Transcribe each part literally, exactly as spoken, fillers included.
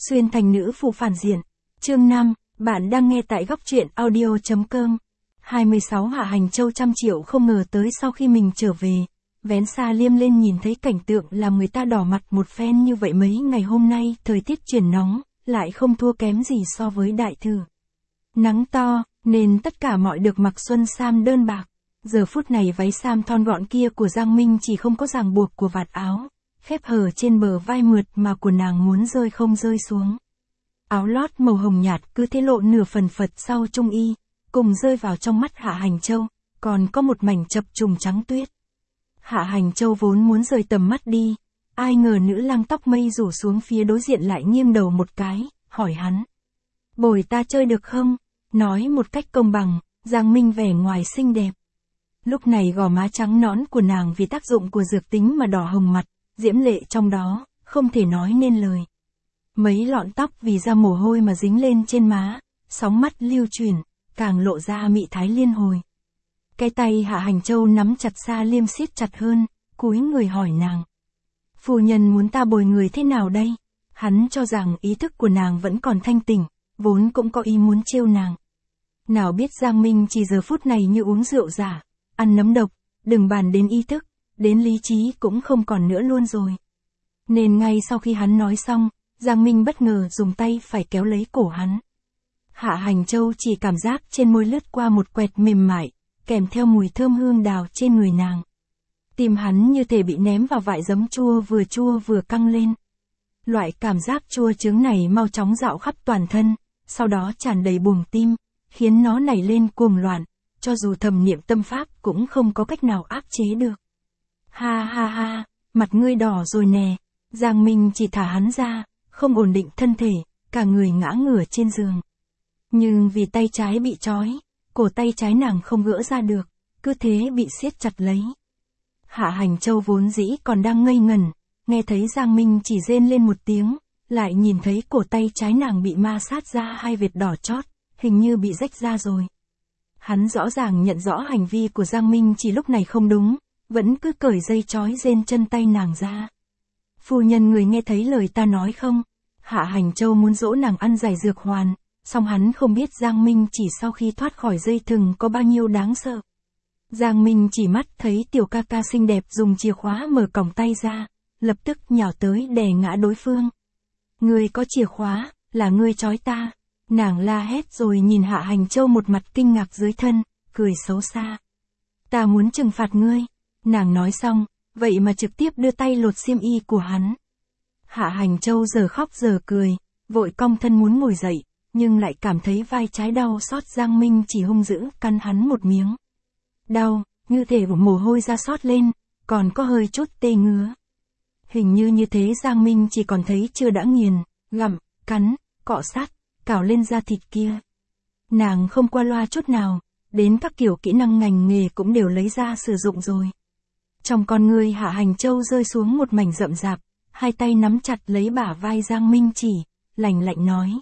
Xuyên thành nữ phù phản diện. Chương năm, bạn đang nghe tại góc truyện audio chấm com. hai mươi sáu Hạ Hành Châu trăm triệu không ngờ tới sau khi mình trở về, vén xa liêm lên nhìn thấy cảnh tượng làm người ta đỏ mặt một phen như vậy. Mấy ngày hôm nay thời tiết chuyển nóng, lại không thua kém gì so với đại thư. Nắng to, nên tất cả mọi được mặc xuân sam đơn bạc. Giờ phút này váy sam thon gọn kia của Giang Minh chỉ không có ràng buộc của vạt áo, khép hở trên bờ vai mượt mà của nàng muốn rơi không rơi xuống. Áo lót màu hồng nhạt cứ thế lộ nửa phần phật sau trung y, cùng rơi vào trong mắt Hạ Hành Châu, còn có một mảnh chập trùng trắng tuyết. Hạ Hành Châu vốn muốn rời tầm mắt đi, ai ngờ nữ lang tóc mây rủ xuống phía đối diện lại nghiêng đầu một cái, hỏi hắn. Bồi ta chơi được không? Nói một cách công bằng, Giang Minh vẻ ngoài xinh đẹp. Lúc này gò má trắng nõn của nàng vì tác dụng của dược tính mà đỏ hồng mặt, diễm lệ trong đó, không thể nói nên lời. Mấy lọn tóc vì ra mồ hôi mà dính lên trên má, sóng mắt lưu chuyển, càng lộ ra mị thái liên hồi. Cái tay Hạ Hành Châu nắm chặt xa liêm siết chặt hơn, cúi người hỏi nàng. Phu nhân muốn ta bồi người thế nào đây? Hắn cho rằng ý thức của nàng vẫn còn thanh tỉnh, vốn cũng có ý muốn trêu nàng. Nào biết Giang Minh chỉ giờ phút này như uống rượu giả, ăn nấm độc, đừng bàn đến ý thức, đến lý trí cũng không còn nữa luôn rồi. Nên ngay sau khi hắn nói xong, Giang Minh bất ngờ dùng tay phải kéo lấy cổ hắn. Hạ Hành Châu chỉ cảm giác trên môi lướt qua một quẹt mềm mại, kèm theo mùi thơm hương đào trên người nàng. Tim hắn như thể bị ném vào vại giấm chua vừa chua vừa căng lên. Loại cảm giác chua chướng này mau chóng dạo khắp toàn thân, sau đó tràn đầy buồng tim, khiến nó nảy lên cuồng loạn, cho dù thầm niệm tâm pháp cũng không có cách nào áp chế được. Ha ha ha, mặt ngươi đỏ rồi nè. Giang Minh chỉ thả hắn ra, không ổn định thân thể, cả người ngã ngửa trên giường. Nhưng vì tay trái bị trói, cổ tay trái nàng không gỡ ra được, cứ thế bị siết chặt lấy. Hạ Hành Châu vốn dĩ còn đang ngây ngẩn, nghe thấy Giang Minh chỉ rên lên một tiếng, lại nhìn thấy cổ tay trái nàng bị ma sát ra hai vệt đỏ chót, hình như bị rách ra rồi. Hắn rõ ràng nhận rõ hành vi của Giang Minh chỉ lúc này không đúng, vẫn cứ cởi dây trói rên chân tay nàng ra. Phu nhân người nghe thấy lời ta nói không? Hạ Hành Châu muốn dỗ nàng ăn giải dược hoàn, song hắn không biết Giang Minh chỉ sau khi thoát khỏi dây thừng có bao nhiêu đáng sợ. Giang Minh chỉ mắt thấy tiểu ca ca xinh đẹp dùng chìa khóa mở cổng tay ra, lập tức nhào tới đè ngã đối phương. Ngươi có chìa khóa, là ngươi trói ta. Nàng la hét rồi nhìn Hạ Hành Châu một mặt kinh ngạc dưới thân, cười xấu xa. Ta muốn trừng phạt ngươi. Nàng nói xong, vậy mà trực tiếp đưa tay lột xiêm y của hắn. Hạ Hành Châu giờ khóc giờ cười, vội cong thân muốn ngồi dậy, nhưng lại cảm thấy vai trái đau xót. Giang Minh chỉ hung dữ căn hắn một miếng. Đau, như thể mồ hôi ra xót lên, còn có hơi chút tê ngứa. Hình như như thế Giang Minh chỉ còn thấy chưa đã nghiền, gặm, cắn, cọ sát, cào lên da thịt kia. Nàng không qua loa chút nào, đến các kiểu kỹ năng ngành nghề cũng đều lấy ra sử dụng rồi. Trong con ngươi Hạ Hành Châu rơi xuống một mảnh rậm rạp, hai tay nắm chặt lấy bả vai Giang Minh chỉ, lạnh lạnh nói.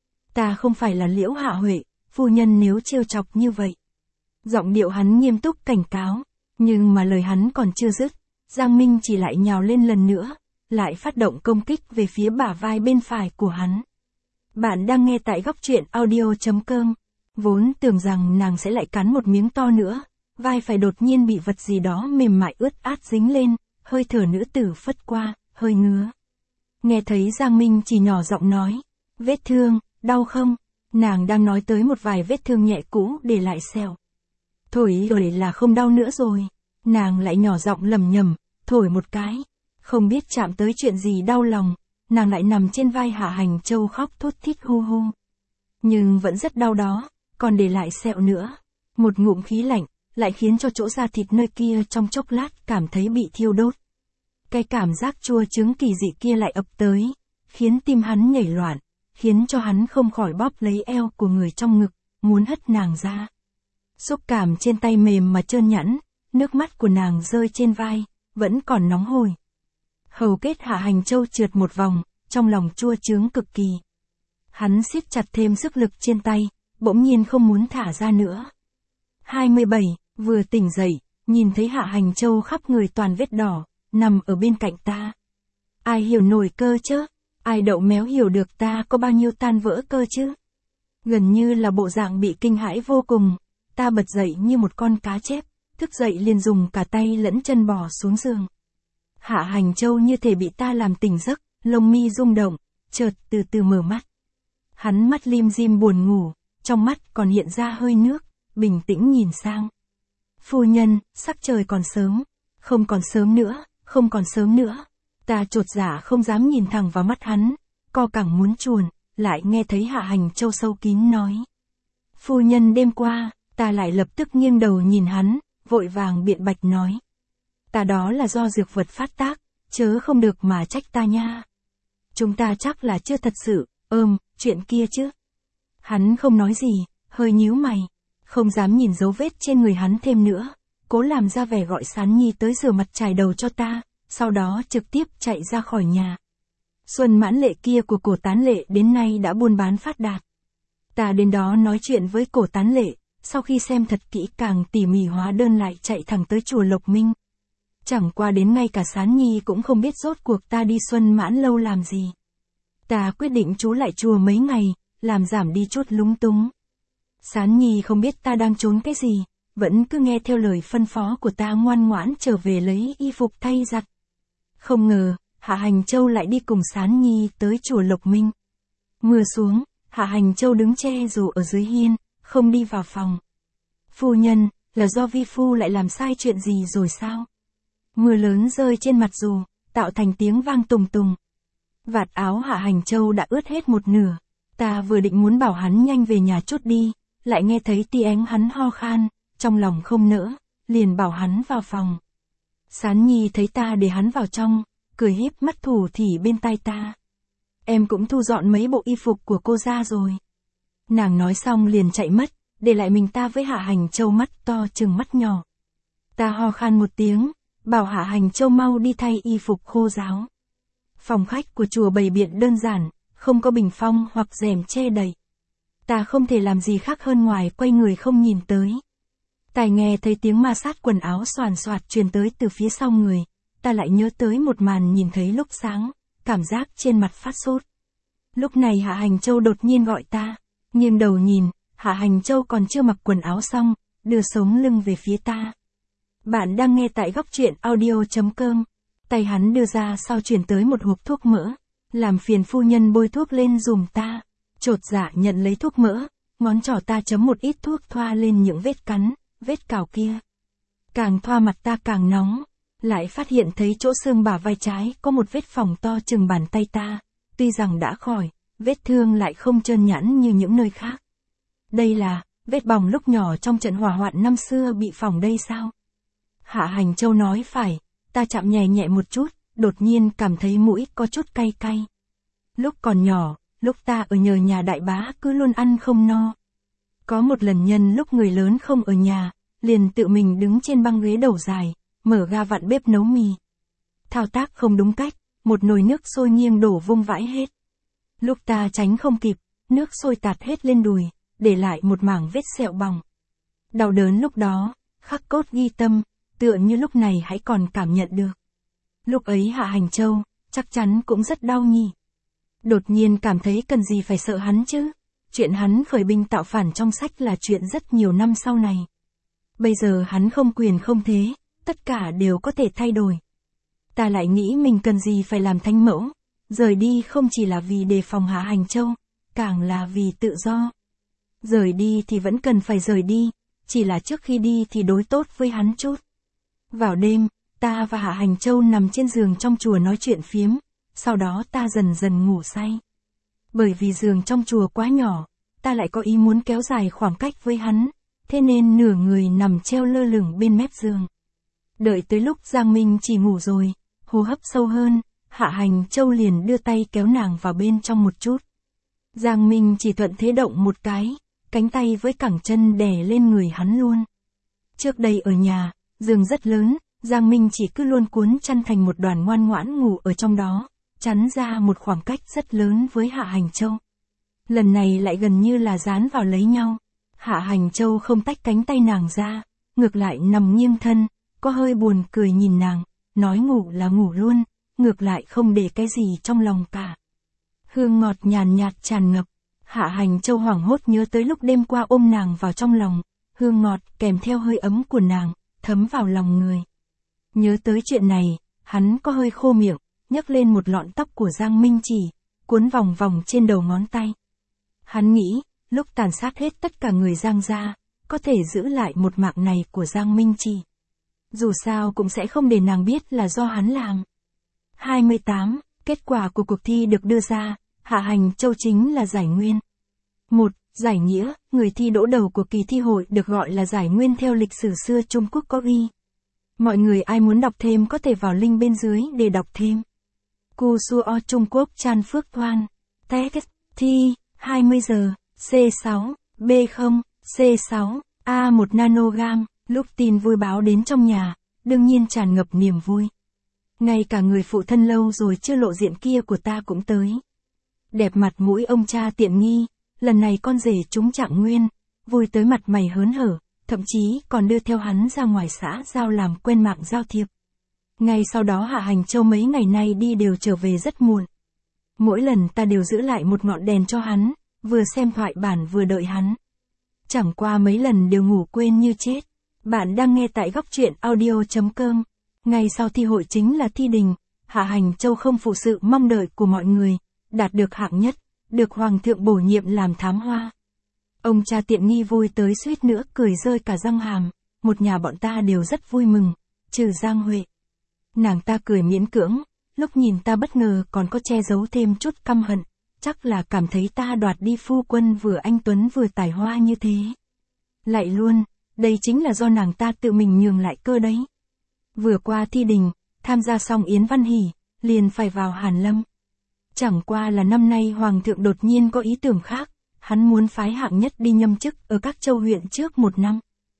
Ta không phải là Liễu Hạ Huệ, phu nhân nếu trêu chọc như vậy. Giọng điệu hắn nghiêm túc cảnh cáo, nhưng mà lời hắn còn chưa dứt, Giang Minh chỉ lại nhào lên lần nữa, lại phát động công kích về phía bả vai bên phải của hắn. Bạn đang nghe tại góc truyện audio chấm com. Vốn tưởng rằng nàng sẽ lại cắn một miếng to nữa, vai phải đột nhiên bị vật gì đó mềm mại ướt át dính lên, hơi thở nữ tử phất qua, hơi ngứa. Nghe thấy Giang Minh chỉ nhỏ giọng nói, vết thương, đau không? Nàng đang nói tới một vài vết thương nhẹ cũ để lại sẹo. Thổi rồi là không đau nữa rồi. Nàng lại nhỏ giọng lầm nhầm, thổi một cái. Không biết chạm tới chuyện gì đau lòng, nàng lại nằm trên vai Hạ Hành Châu khóc thút thít hu hu. Nhưng vẫn rất đau đó, còn để lại sẹo nữa. Một ngụm khí lạnh, lại khiến cho chỗ da thịt nơi kia trong chốc lát cảm thấy bị thiêu đốt. Cái cảm giác chua chướng kỳ dị kia lại ập tới, khiến tim hắn nhảy loạn, khiến cho hắn không khỏi bóp lấy eo của người trong ngực, muốn hất nàng ra. Xúc cảm trên tay mềm mà trơn nhẵn, nước mắt của nàng rơi trên vai, vẫn còn nóng hổi. Hầu kết Hạ Hành Châu trượt một vòng, trong lòng chua chướng cực kỳ. Hắn siết chặt thêm sức lực trên tay, bỗng nhiên không muốn thả ra nữa. hai mươi bảy, vừa tỉnh dậy, nhìn thấy Hạ Hành Châu khắp người toàn vết đỏ, nằm ở bên cạnh ta. Ai hiểu nổi cơ chứ? Ai đậu méo hiểu được ta có bao nhiêu tan vỡ cơ chứ? Gần như là bộ dạng bị kinh hãi vô cùng, ta bật dậy như một con cá chép, thức dậy liền dùng cả tay lẫn chân bò xuống giường. Hạ Hành Châu như thể bị ta làm tỉnh giấc, lông mi rung động, chợt từ từ mở mắt. Hắn mắt lim dim buồn ngủ, trong mắt còn hiện ra hơi nước, bình tĩnh nhìn sang. Phu nhân, sắc trời còn sớm, không còn sớm nữa, không còn sớm nữa. Ta chột dạ không dám nhìn thẳng vào mắt hắn, co cẳng muốn chuồn, lại nghe thấy Hạ Hành Châu sâu kín nói. Phu nhân đêm qua, ta lại lập tức nghiêng đầu nhìn hắn, vội vàng biện bạch nói. Ta đó là do dược vật phát tác, chớ không được mà trách ta nha. Chúng ta chắc là chưa thật sự, ơm, chuyện kia chứ. Hắn không nói gì, hơi nhíu mày, không dám nhìn dấu vết trên người hắn thêm nữa, cố làm ra vẻ gọi Sán Nhi tới rửa mặt chải đầu cho ta, sau đó trực tiếp chạy ra khỏi nhà. Xuân Mãn Lệ kia của Cổ Tán Lệ đến nay đã buôn bán phát đạt. Ta đến đó nói chuyện với Cổ Tán Lệ, sau khi xem thật kỹ càng tỉ mỉ hóa đơn lại chạy thẳng tới chùa Lộc Minh. Chẳng qua đến ngay cả Sán Nhi cũng không biết rốt cuộc ta đi Xuân Mãn Lâu làm gì. Ta quyết định trú lại chùa mấy ngày, làm giảm đi chút lúng túng. Sán Nhi không biết ta đang trốn cái gì, vẫn cứ nghe theo lời phân phó của ta ngoan ngoãn trở về lấy y phục thay giặt. Không ngờ, Hạ Hành Châu lại đi cùng Sán Nhi tới chùa Lộc Minh. Mưa xuống, Hạ Hành Châu đứng che dù ở dưới hiên, không đi vào phòng. Phu nhân, là do vi phu lại làm sai chuyện gì rồi sao? Mưa lớn rơi trên mặt dù, tạo thành tiếng vang tùng tùng. Vạt áo Hạ Hành Châu đã ướt hết một nửa. Ta vừa định muốn bảo hắn nhanh về nhà chút đi, lại nghe thấy tiếng hắn ho khan, trong lòng không nỡ, liền bảo hắn vào phòng. Sán Nhi thấy ta để hắn vào trong, cười híp mắt thủ thỉ bên tai ta. Em cũng thu dọn mấy bộ y phục của cô ra rồi. Nàng nói xong liền chạy mất, để lại mình ta với Hạ Hành Châu mắt to chừng mắt nhỏ. Ta ho khan một tiếng, bảo Hạ Hành Châu mau đi thay y phục khô ráo. Phòng khách của chùa bày biện đơn giản, không có bình phong hoặc rèm che đậy. Ta không thể làm gì khác hơn ngoài quay người không nhìn tới. Tai nghe thấy tiếng ma sát quần áo xoàn xoạt truyền tới từ phía sau người, ta lại nhớ tới một màn nhìn thấy lúc sáng, cảm giác trên mặt phát sốt. Lúc này Hạ Hành Châu đột nhiên gọi ta, nghiêng đầu nhìn, Hạ Hành Châu còn chưa mặc quần áo xong, đưa sống lưng về phía ta. Bạn đang nghe tại góc truyện audio chấm com. Tay hắn đưa ra sau chuyển tới một hộp thuốc mỡ, làm phiền phu nhân bôi thuốc lên dùm ta. Chột dạ nhận lấy thuốc mỡ, ngón trỏ ta chấm một ít thuốc thoa lên những vết cắn, vết cào kia. Càng thoa mặt ta càng nóng, lại phát hiện thấy chỗ xương bả vai trái có một vết phỏng to chừng bàn tay ta, tuy rằng đã khỏi, vết thương lại không trơn nhẵn như những nơi khác. Đây là, vết bỏng lúc nhỏ trong trận hỏa hoạn năm xưa bị phỏng đây sao? Hạ Hành Châu nói phải, ta chạm nhẹ nhẹ một chút, đột nhiên cảm thấy mũi có chút cay cay. Lúc còn nhỏ, lúc ta ở nhờ nhà đại bá cứ luôn ăn không no. Có một lần nhân lúc người lớn không ở nhà, liền tự mình đứng trên băng ghế đầu dài, mở ga vặn bếp nấu mì. Thao tác không đúng cách, một nồi nước sôi nghiêng đổ vung vãi hết. Lúc ta tránh không kịp, nước sôi tạt hết lên đùi, để lại một mảng vết sẹo bỏng. Đau đớn lúc đó, khắc cốt ghi tâm, tựa như lúc này hãy còn cảm nhận được. Lúc ấy Hạ Hành Châu, chắc chắn cũng rất đau nhỉ. Đột nhiên cảm thấy cần gì phải sợ hắn chứ. Chuyện hắn khởi binh tạo phản trong sách là chuyện rất nhiều năm sau này. Bây giờ hắn không quyền không thế, tất cả đều có thể thay đổi. Ta lại nghĩ mình cần gì phải làm thánh mẫu, rời đi không chỉ là vì đề phòng Hạ Hành Châu, càng là vì tự do. Rời đi thì vẫn cần phải rời đi, chỉ là trước khi đi thì đối tốt với hắn chút. Vào đêm, ta và Hạ Hành Châu nằm trên giường trong chùa nói chuyện phiếm, sau đó ta dần dần ngủ say. Bởi vì giường trong chùa quá nhỏ, ta lại có ý muốn kéo dài khoảng cách với hắn, thế nên nửa người nằm treo lơ lửng bên mép giường. Đợi tới lúc Giang Minh chỉ ngủ rồi, hô hấp sâu hơn, Hạ Hành Châu liền đưa tay kéo nàng vào bên trong một chút. Giang Minh chỉ thuận thế động một cái, cánh tay với cẳng chân đè lên người hắn luôn. Trước đây ở nhà, giường rất lớn, Giang Minh chỉ cứ luôn cuốn chăn thành một đoàn ngoan ngoãn ngủ ở trong đó, chắn ra một khoảng cách rất lớn với Hạ Hành Châu. Lần này lại gần như là dán vào lấy nhau. Hạ Hành Châu không tách cánh tay nàng ra, ngược lại nằm nghiêng thân, có hơi buồn cười nhìn nàng, nói ngủ là ngủ luôn, ngược lại không để cái gì trong lòng cả. Hương ngọt nhàn nhạt tràn ngập. Hạ Hành Châu hoảng hốt nhớ tới lúc đêm qua ôm nàng vào trong lòng, hương ngọt kèm theo hơi ấm của nàng, thấm vào lòng người. Nhớ tới chuyện này, hắn có hơi khô miệng, nhấc lên một lọn tóc của Giang Minh Chỉ, cuốn vòng vòng trên đầu ngón tay. Hắn nghĩ, lúc tàn sát hết tất cả người Giang gia, có thể giữ lại một mạng này của Giang Minh Chỉ. Dù sao cũng sẽ không để nàng biết là do hắn làm. hai mươi tám. Kết quả của cuộc thi được đưa ra, Hạ Hành Châu chính là giải nguyên. một. Giải nghĩa, người thi đỗ đầu của kỳ thi hội được gọi là giải nguyên theo lịch sử xưa Trung Quốc có ghi. Mọi người ai muốn đọc thêm có thể vào link bên dưới để đọc thêm. Cu Suo Trung Quốc Chan Phước Thoan. Text. Thi. hai mươi giờ. C sáu. B không. C sáu. A một nanogam. Lúc tin vui báo đến trong nhà, đương nhiên tràn ngập niềm vui. Ngay cả người phụ thân lâu rồi chưa lộ diện kia của ta cũng tới. Đẹp mặt mũi ông cha tiện nghi, lần này con rể trúng trạng nguyên, vui tới mặt mày hớn hở, thậm chí còn đưa theo hắn ra ngoài xã giao làm quen mạng giao thiệp. Ngay sau đó Hạ Hành Châu mấy ngày nay đi đều trở về rất muộn. Mỗi lần ta đều giữ lại một ngọn đèn cho hắn, vừa xem thoại bản vừa đợi hắn. Chẳng qua mấy lần đều ngủ quên như chết. Bạn đang nghe tại góc truyện audio chấm com. Ngày sau thi hội chính là thi đình, Hạ Hành Châu không phụ sự mong đợi của mọi người, đạt được hạng nhất, được Hoàng thượng bổ nhiệm làm thám hoa. Ông cha tiện nghi vui tới suýt nữa cười rơi cả răng hàm, một nhà bọn ta đều rất vui mừng, trừ Giang Huệ. Nàng ta cười miễn cưỡng, lúc nhìn ta bất ngờ còn có che giấu thêm chút căm hận, chắc là cảm thấy ta đoạt đi phu quân vừa anh tuấn vừa tài hoa như thế. Lại luôn, đây chính là do nàng ta tự mình nhường lại cơ đấy. Vừa qua thi đình, tham gia xong Yến Văn Hỷ, liền phải vào Hàn Lâm. Chẳng qua là năm nay Hoàng thượng đột nhiên có ý tưởng khác, hắn muốn phái hạng nhất đi nhâm chức ở các châu huyện trước một năm.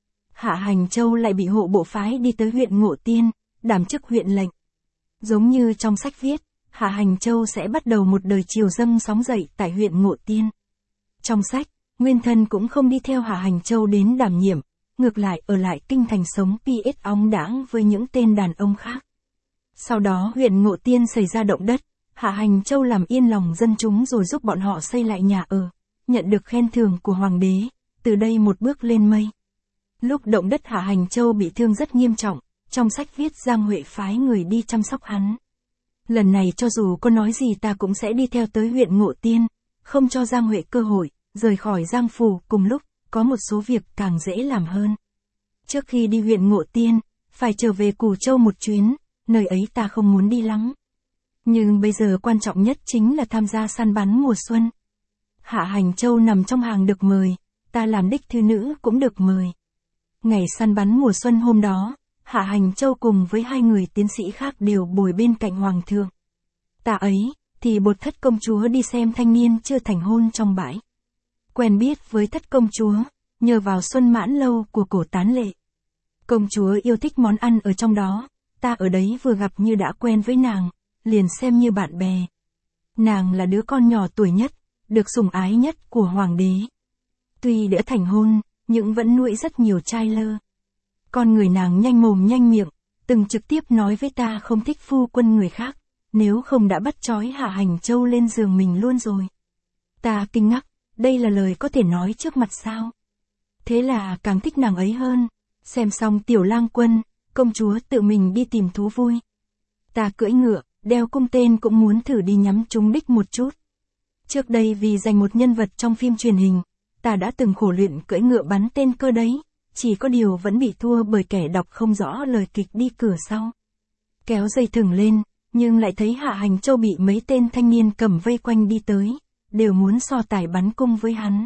Hạ Hành Châu lại bị hộ bộ phái đi tới huyện Ngộ Tiên, đảm chức huyện lệnh. Giống như trong sách viết, Hạ Hành Châu sẽ bắt đầu một đời triều dâng sóng dậy tại huyện Ngộ Tiên. Trong sách, Nguyên Thân cũng không đi theo Hạ Hành Châu đến đảm nhiệm, ngược lại ở lại kinh thành sống pi ết óng đãng với những tên đàn ông khác. Sau đó huyện Ngộ Tiên xảy ra động đất, Hạ Hành Châu làm yên lòng dân chúng rồi giúp bọn họ xây lại nhà ở, nhận được khen thưởng của hoàng đế, từ đây một bước lên mây. Lúc động đất Hạ Hành Châu bị thương rất nghiêm trọng, trong sách viết Giang Huệ phái người đi chăm sóc hắn. Lần này cho dù có nói gì ta cũng sẽ đi theo tới huyện Ngộ Tiên, không cho Giang Huệ cơ hội, rời khỏi Giang Phủ cùng lúc, có một số việc càng dễ làm hơn. Trước khi đi huyện Ngộ Tiên, phải trở về Củ Châu một chuyến, nơi ấy ta không muốn đi lắm. Nhưng bây giờ quan trọng nhất chính là tham gia săn bắn mùa xuân. Hạ Hành Châu nằm trong hàng được mời, ta làm đích thư nữ cũng được mời. Ngày săn bắn mùa xuân hôm đó, Hạ Hành Châu cùng với hai người tiến sĩ khác đều bồi bên cạnh Hoàng thượng. Ta ấy, thì bột thất công chúa đi xem thanh niên chưa thành hôn trong bãi. Quen biết với thất công chúa, nhờ vào Xuân Mãn Lâu của Cổ Tán Lệ. Công chúa yêu thích món ăn ở trong đó, ta ở đấy vừa gặp như đã quen với nàng, liền xem như bạn bè. Nàng là đứa con nhỏ tuổi nhất, được sủng ái nhất của hoàng đế. Tuy đã thành hôn, nhưng vẫn nuôi rất nhiều trai lơ. Con người nàng nhanh mồm nhanh miệng, từng trực tiếp nói với ta không thích phu quân người khác, nếu không đã bắt trói Hạ Hành Châu lên giường mình luôn rồi. Ta kinh ngạc, đây là lời có thể nói trước mặt sao? Thế là càng thích nàng ấy hơn. Xem xong Tiểu Lang Quân, công chúa tự mình đi tìm thú vui. Ta cưỡi ngựa, đeo cung tên cũng muốn thử đi nhắm trúng đích một chút. Trước đây vì giành một nhân vật trong phim truyền hình, ta đã từng khổ luyện cưỡi ngựa bắn tên cơ đấy, chỉ có điều vẫn bị thua bởi kẻ đọc không rõ lời kịch đi cửa sau. Kéo dây thừng lên, nhưng lại thấy Hạ Hành Châu bị mấy tên thanh niên cầm vây quanh đi tới, đều muốn so tài bắn cung với hắn.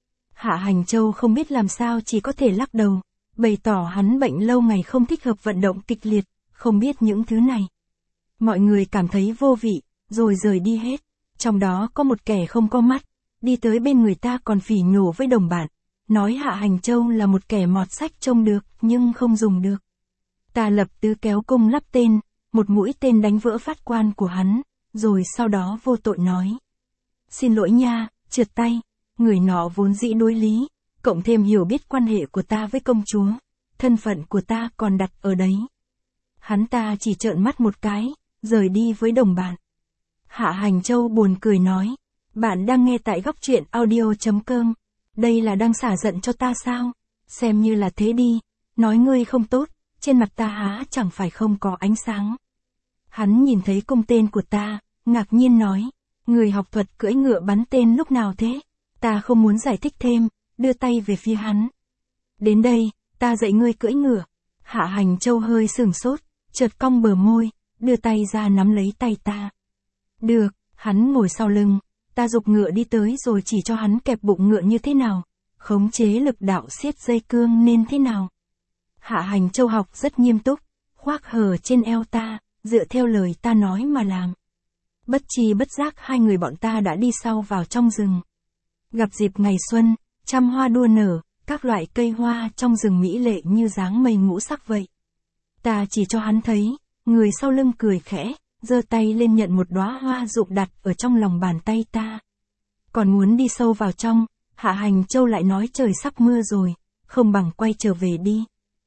Hạ Hành Châu không biết làm sao chỉ có thể lắc đầu, bày tỏ hắn bệnh lâu ngày không thích hợp vận động kịch liệt, không biết những thứ này. Mọi người cảm thấy vô vị, rồi rời đi hết. Trong đó có một kẻ không có mắt, đi tới bên người ta còn phỉ nhổ với đồng bạn, nói Hạ Hành Châu là một kẻ mọt sách trông được nhưng không dùng được. Ta lập tứ kéo cung lắp tên, một mũi tên đánh vỡ phát quan của hắn, rồi sau đó vô tội nói. Xin lỗi nha, trượt tay, người nọ vốn dĩ đối lý, cộng thêm hiểu biết quan hệ của ta với công chúa, thân phận của ta còn đặt ở đấy. Hắn ta chỉ trợn mắt một cái, rời đi với đồng bạn. Hạ Hành Châu buồn cười nói. Bạn đang nghe tại góc truyện audio.com. Đây là đang xả giận cho ta sao? Xem như là thế đi. Nói ngươi không tốt, trên mặt ta há chẳng phải không có ánh sáng. Hắn nhìn thấy cung tên của ta, ngạc nhiên nói. Người học thuật cưỡi ngựa bắn tên lúc nào thế? Ta không muốn giải thích thêm, đưa tay về phía hắn. Đến đây, ta dạy ngươi cưỡi ngựa. Hạ Hành Châu hơi sửng sốt, chợt cong bờ môi, đưa tay ra nắm lấy tay ta. Được, hắn ngồi sau lưng, ta giục ngựa đi tới rồi chỉ cho hắn kẹp bụng ngựa như thế nào, khống chế lực đạo siết dây cương nên thế nào. Hạ Hành Châu học rất nghiêm túc, khoác hờ trên eo ta, dựa theo lời ta nói mà làm. Bất chi bất giác hai người bọn ta đã đi sau vào trong rừng. Gặp dịp ngày xuân, trăm hoa đua nở, các loại cây hoa trong rừng mỹ lệ như dáng mây ngũ sắc vậy. Ta chỉ cho hắn thấy, người sau lưng cười khẽ, giơ tay lên nhận một đóa hoa rụng đặt ở trong lòng bàn tay ta. Còn muốn đi sâu vào trong, Hạ Hành Châu lại nói trời sắp mưa rồi, không bằng quay trở về đi.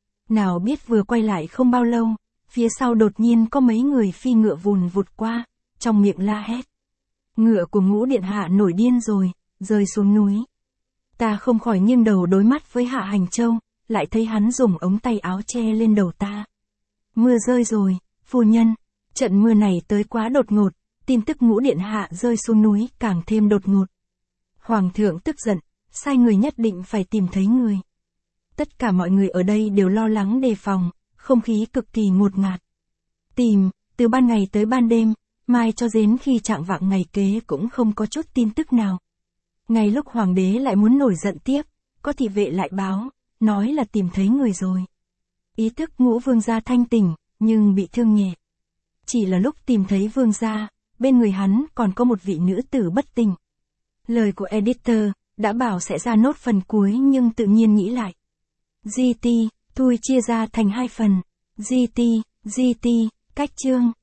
Nào biết vừa quay lại không bao lâu, phía sau đột nhiên có mấy người phi ngựa vùn vụt qua, trong miệng la hét. Ngựa của Ngũ Điện Hạ nổi điên rồi, rơi xuống núi. Ta không khỏi nghiêng đầu đối mắt với Hạ Hành Châu, lại thấy hắn dùng ống tay áo che lên đầu ta. Mưa rơi rồi, phu nhân, trận mưa này tới quá đột ngột, tin tức Ngũ Điện Hạ rơi xuống núi càng thêm đột ngột. Hoàng thượng tức giận, sai người nhất định phải tìm thấy người. Tất cả mọi người ở đây đều lo lắng đề phòng, không khí cực kỳ ngột ngạt. Tìm, từ ban ngày tới ban đêm, mai cho đến khi trạng vạng ngày kế cũng không có chút tin tức nào. Ngay lúc hoàng đế lại muốn nổi giận tiếp, có thị vệ lại báo, nói là tìm thấy người rồi. Ý thức Ngũ vương gia thanh tỉnh, nhưng bị thương nhẹ. Chỉ là lúc tìm thấy vương gia, bên người hắn còn có một vị nữ tử bất tỉnh. Lời của editor, đã bảo sẽ ra nốt phần cuối nhưng tự nhiên nghĩ lại. giê tê, thui chia ra thành hai phần. giê tê, giê tê, cách chương.